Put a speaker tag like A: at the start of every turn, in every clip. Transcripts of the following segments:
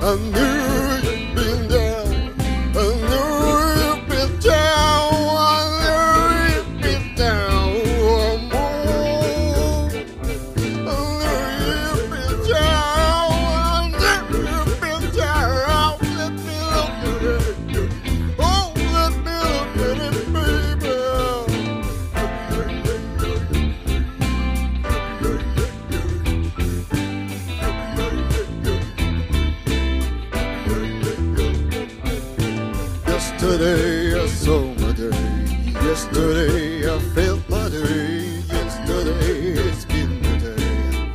A: I knew you'd been down. I knew you'd been down. I knew you'd been down. I knew you'd been down. I knew you'd been down. Let me look at it. Oh, let me look at it, baby. Yesterday I saw my day. Yesterday I felt my day. Yesterday it's been the day.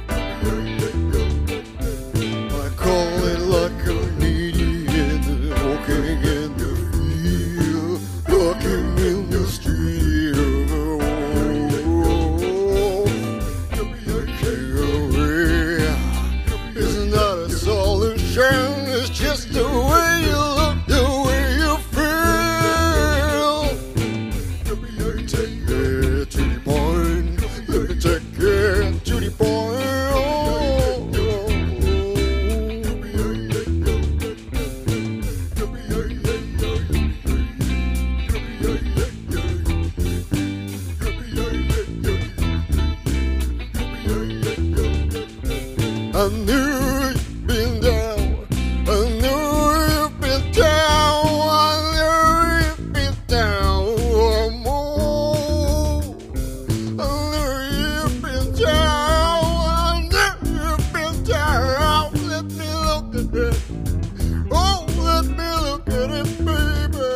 A: I call it like a median, walking in the field, walking in the street. It's not a solution, it's just the way you look, the way you feel. Let me take it to the point. Let me take it to the point. I knew you'd been down. I knew you'd been down. I knew you'd been down. I knew you'd been down. I knew you'd been down. Let me look at it. Oh, let me look at it, baby.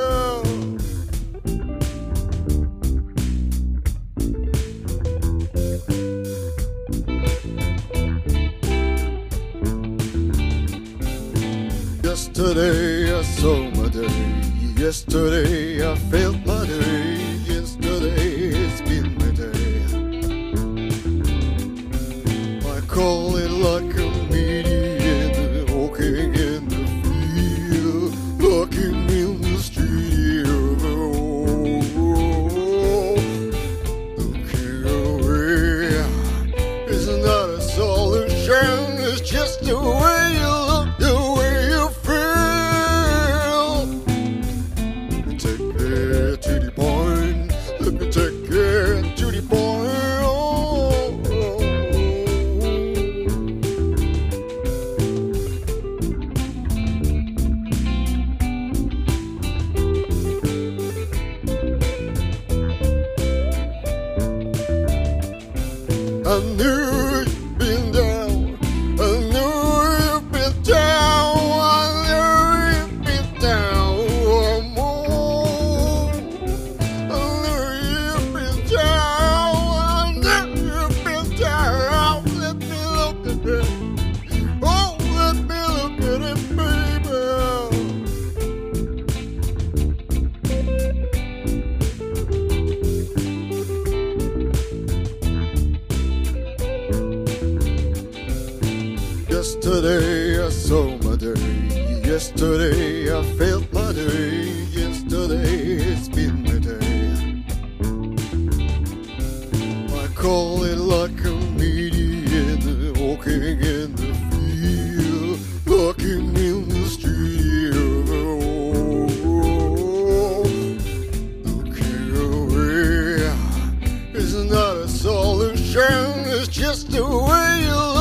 A: Yesterday I saw my day. Yesterday I felt my day. Yesterday it's been my day. I call it like a median, walking in the field, walking in the street. Looking away, it's not a solution, it's just the way you look, the way you feel. Let me take it to the point. Let me take it to the point. I knew you'd been down. I knew you'd been down. I knew you'd been down. I knew you'd been down. I knew you'd been down. Let me look at it. Oh, let me look at it, baby. Yesterday I saw my day. Yesterday I felt my day. Yesterday it's been my day. I call it like a median, walking in the field, walking in the street. Looking away, it's not a solution, it's just the way you look.